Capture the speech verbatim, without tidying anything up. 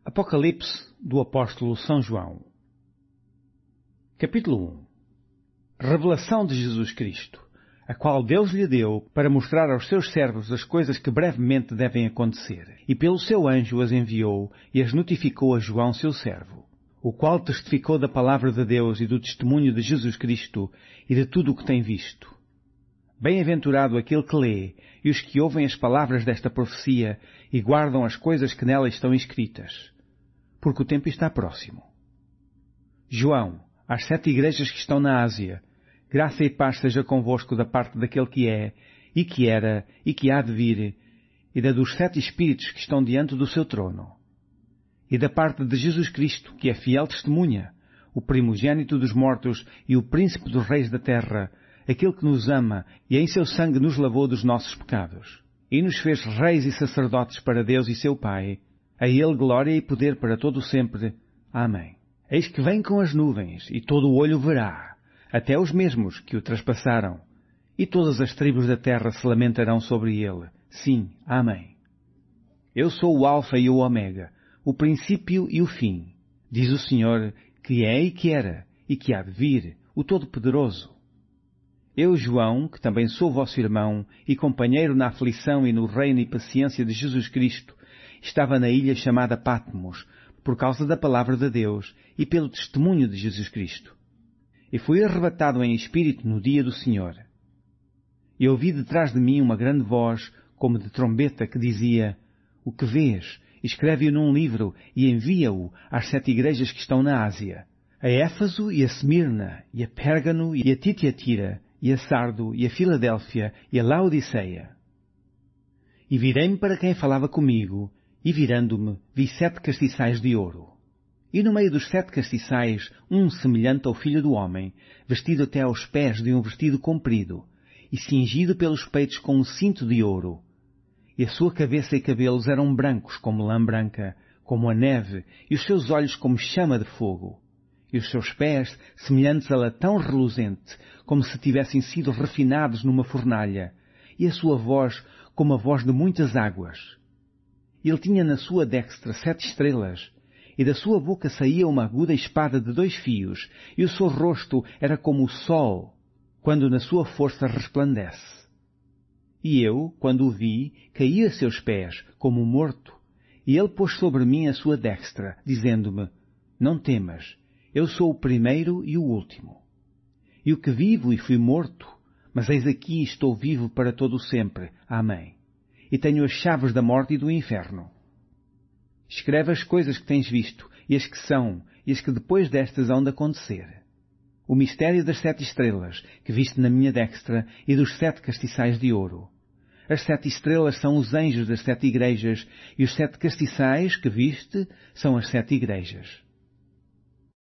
Apocalipse do Apóstolo São João. Capítulo um. Revelação de Jesus Cristo, a qual Deus lhe deu para mostrar aos seus servos as coisas que brevemente devem acontecer, e pelo seu anjo as enviou e as notificou a João, seu servo, o qual testificou da palavra de Deus e do testemunho de Jesus Cristo e de tudo o que tem visto. Bem-aventurado aquele que lê e os que ouvem as palavras desta profecia e guardam as coisas que nela estão escritas, porque o tempo está próximo. João, às sete igrejas que estão na Ásia, graça e paz seja convosco da parte daquele que é, e que era, e que há de vir, e da dos sete Espíritos que estão diante do seu trono, e da parte de Jesus Cristo, que é fiel testemunha, o primogênito dos mortos e o príncipe dos reis da terra, aquele que nos ama e em seu sangue nos lavou dos nossos pecados, e nos fez reis e sacerdotes para Deus e seu Pai. A ele glória e poder para todo o sempre. Amém. Eis que vem com as nuvens, e todo o olho verá, até os mesmos que o traspassaram, e todas as tribos da terra se lamentarão sobre ele. Sim, amém. Eu sou o Alfa e o Ômega, o princípio e o fim, diz o Senhor, que é e que era, e que há de vir, o Todo-Poderoso. Eu, João, que também sou vosso irmão, e companheiro na aflição e no reino e paciência de Jesus Cristo, estava na ilha chamada Patmos, por causa da palavra de Deus e pelo testemunho de Jesus Cristo. E fui arrebatado em espírito no dia do Senhor. E ouvi detrás de mim uma grande voz, como de trombeta, que dizia: O que vês? Escreve-o num livro e envia-o às sete igrejas que estão na Ásia, a Éfaso e a Esmirna, e a Pérgamo e a Titiatira, e a Sardo, e a Filadélfia, e a Laodiceia. E virei-me para quem falava comigo, e virando-me, vi sete castiçais de ouro. E no meio dos sete castiçais, um semelhante ao Filho do Homem, vestido até aos pés de um vestido comprido, e cingido pelos peitos com um cinto de ouro. E a sua cabeça e cabelos eram brancos como lã branca, como a neve, e os seus olhos como chama de fogo. E os seus pés semelhantes a latão reluzente, como se tivessem sido refinados numa fornalha, e a sua voz como a voz de muitas águas. Ele tinha na sua destra sete estrelas, e da sua boca saía uma aguda espada de dois fios, e o seu rosto era como o sol, quando na sua força resplandece. E eu, quando o vi, caí a seus pés, como morto, e ele pôs sobre mim a sua destra, dizendo-me: Não temas, eu sou o primeiro e o último. E o que vivo e fui morto, mas eis aqui estou vivo para todo o sempre. Amém. E tenho as chaves da morte e do inferno. Escreve as coisas que tens visto, e as que são, e as que depois destas hão de acontecer. O mistério das sete estrelas, que viste na minha destra, e dos sete castiçais de ouro. As sete estrelas são os anjos das sete igrejas, e os sete castiçais que viste são as sete igrejas.